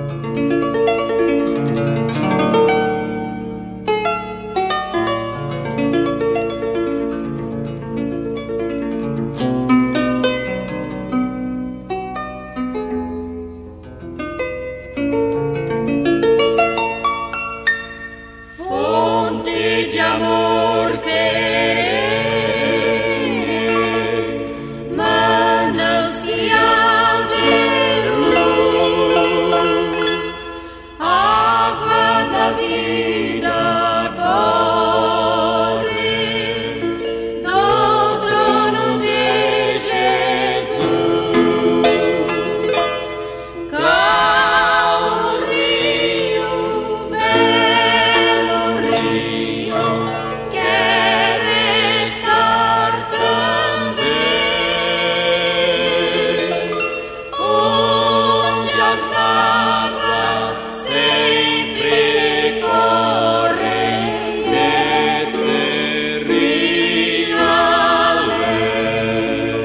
Fonte de amor perene, manancial de luz, água da vida corre do trono de Jesus. Calmo rio, belo rio, quer estar também, onde as águas sempre correm, esse rio além.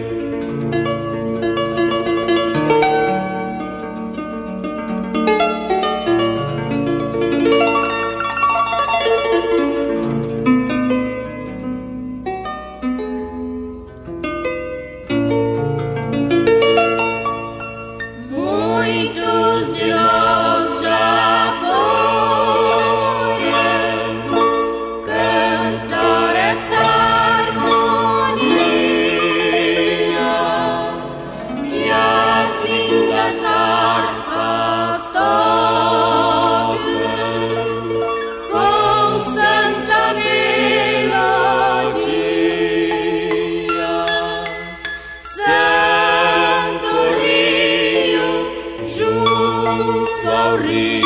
Muitos de nós já foram cantar essa harmonia que as lindas harpas tocam com santa melodia. Santo Rio, junto ao rio